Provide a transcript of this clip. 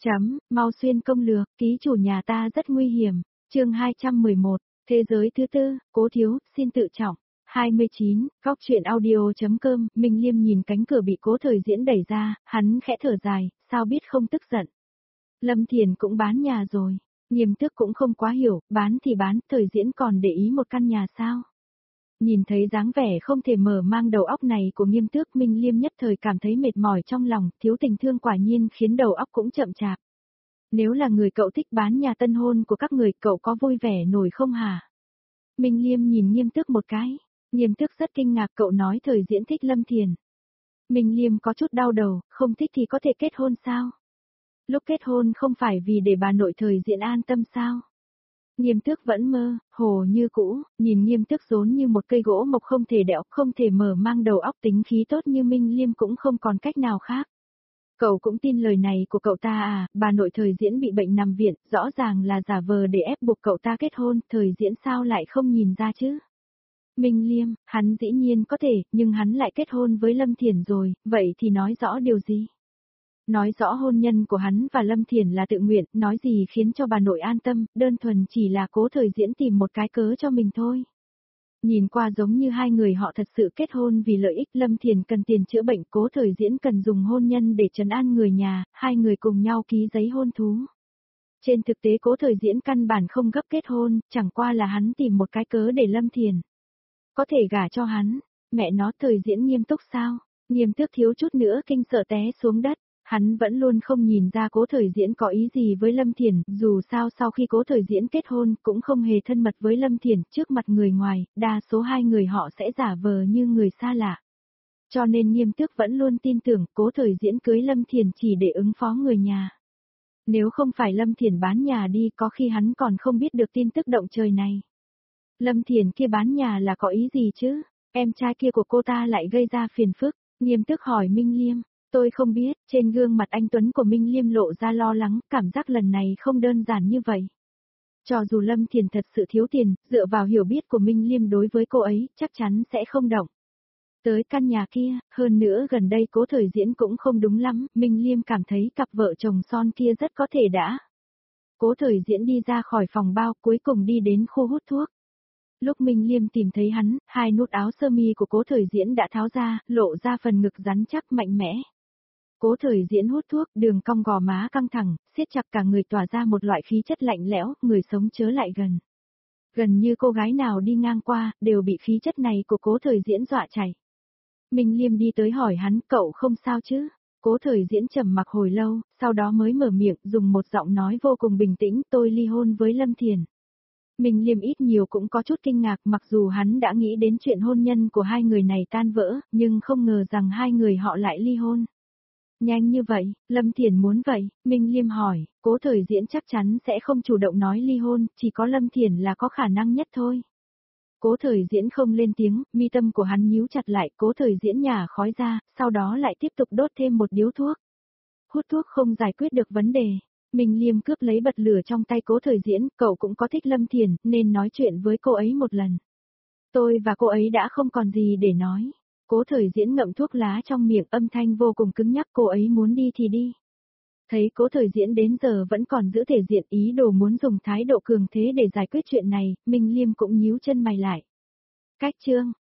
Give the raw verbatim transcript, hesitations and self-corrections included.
Chấm, mau xuyên công lược, ký chủ nhà ta rất nguy hiểm. Chương hai trăm mười một, thế giới thứ tư, Cố thiếu, xin tự trọng. hai mươi chín, góc truyện audio.com, Minh Liêm nhìn cánh cửa bị Cố Thời Diễn đẩy ra, hắn khẽ thở dài, sao biết không tức giận. Lâm Thiền cũng bán nhà rồi, Nghiêm Tước cũng không quá hiểu, bán thì bán, Thời Diễn còn để ý một căn nhà sao? Nhìn thấy dáng vẻ không thể mở mang đầu óc này của Nghiêm Tước, Minh Liêm nhất thời cảm thấy mệt mỏi trong lòng, thiếu tình thương quả nhiên khiến đầu óc cũng chậm chạp. Nếu là người cậu thích bán nhà tân hôn của các người, cậu có vui vẻ nổi không hả? Minh Liêm nhìn Nghiêm Tước một cái, Nghiêm Tước rất kinh ngạc, cậu nói Thời Diễn thích Lâm Thiền. Minh Liêm có chút đau đầu, không thích thì có thể kết hôn sao? Lúc kết hôn không phải vì để bà nội Thời Diễn an tâm sao? Nghiêm Tước vẫn mơ, hồ như cũ, nhìn Nghiêm Tước rốn như một cây gỗ mộc không thể đẽo, không thể mở mang đầu óc tính khí tốt như Minh Liêm cũng không còn cách nào khác. Cậu cũng tin lời này của cậu ta à, bà nội Thời Diễn bị bệnh nằm viện, rõ ràng là giả vờ để ép buộc cậu ta kết hôn, Thời Diễn sao lại không nhìn ra chứ? Minh Liêm, hắn dĩ nhiên có thể, nhưng hắn lại kết hôn với Lâm Thiển rồi, vậy thì nói rõ điều gì? Nói rõ hôn nhân của hắn và Lâm Thiển là tự nguyện, nói gì khiến cho bà nội an tâm, đơn thuần chỉ là Cố Thời Diễn tìm một cái cớ cho mình thôi. Nhìn qua giống như hai người họ thật sự kết hôn vì lợi ích, Lâm Thiển cần tiền chữa bệnh, Cố Thời Diễn cần dùng hôn nhân để trấn an người nhà, hai người cùng nhau ký giấy hôn thú. Trên thực tế Cố Thời Diễn căn bản không gấp kết hôn, chẳng qua là hắn tìm một cái cớ để Lâm Thiển có thể gả cho hắn. Mẹ nó, Thời Diễn nghiêm túc sao? Nghiêm Tước thiếu chút nữa kinh sợ té xuống đất. Hắn vẫn luôn không nhìn ra Cố Thời Diễn có ý gì với Lâm Thiển, dù sao sau khi Cố Thời Diễn kết hôn cũng không hề thân mật với Lâm Thiển, trước mặt người ngoài, đa số hai người họ sẽ giả vờ như người xa lạ. Cho nên Nghiêm Tước vẫn luôn tin tưởng Cố Thời Diễn cưới Lâm Thiển chỉ để ứng phó người nhà. Nếu không phải Lâm Thiển bán nhà đi, có khi hắn còn không biết được tin tức động trời này. Lâm Thiển kia bán nhà là có ý gì chứ? Em trai kia của cô ta lại gây ra phiền phức. Nghiêm Tước hỏi Minh Liêm. Tôi không biết, trên gương mặt anh Tuấn của Minh Liêm lộ ra lo lắng, cảm giác lần này không đơn giản như vậy. Cho dù Lâm Thiền thật sự thiếu tiền, dựa vào hiểu biết của Minh Liêm đối với cô ấy, chắc chắn sẽ không động. Tới căn nhà kia, hơn nữa gần đây Cố Thời Diễn cũng không đúng lắm, Minh Liêm cảm thấy cặp vợ chồng son kia rất có thể đã. Cố Thời Diễn đi ra khỏi phòng bao, cuối cùng đi đến khu hút thuốc. Lúc Minh Liêm tìm thấy hắn, hai nút áo sơ mi của Cố Thời Diễn đã tháo ra, lộ ra phần ngực rắn chắc mạnh mẽ. Cố Thời Diễn hút thuốc, đường cong gò má căng thẳng, siết chặt cả người tỏa ra một loại khí chất lạnh lẽo, người sống chớ lại gần. Gần như cô gái nào đi ngang qua, đều bị khí chất này của Cố Thời Diễn dọa chạy. Minh Liêm đi tới hỏi hắn, cậu không sao chứ? Cố Thời Diễn trầm mặc hồi lâu, sau đó mới mở miệng, dùng một giọng nói vô cùng bình tĩnh, tôi ly hôn với Lâm Thiền. Minh Liêm ít nhiều cũng có chút kinh ngạc, mặc dù hắn đã nghĩ đến chuyện hôn nhân của hai người này tan vỡ, nhưng không ngờ rằng hai người họ lại ly hôn. Nhanh như vậy, Lâm Thiển muốn vậy, Minh Liêm hỏi, Cố Thời Diễn chắc chắn sẽ không chủ động nói ly hôn, chỉ có Lâm Thiển là có khả năng nhất thôi. Cố Thời Diễn không lên tiếng, mi tâm của hắn nhíu chặt lại, Cố Thời Diễn nhả khói ra, sau đó lại tiếp tục đốt thêm một điếu thuốc. Hút thuốc không giải quyết được vấn đề. Minh Liêm cướp lấy bật lửa trong tay Cố Thời Diễn, cậu cũng có thích Lâm Thiển, nên nói chuyện với cô ấy một lần. Tôi và cô ấy đã không còn gì để nói. Cố Thời Diễn ngậm thuốc lá trong miệng, âm thanh vô cùng cứng nhắc, cô ấy muốn đi thì đi. Thấy Cố Thời Diễn đến giờ vẫn còn giữ thể diện, ý đồ muốn dùng thái độ cường thế để giải quyết chuyện này, Minh Liêm cũng nhíu chân mày lại. Cách chương,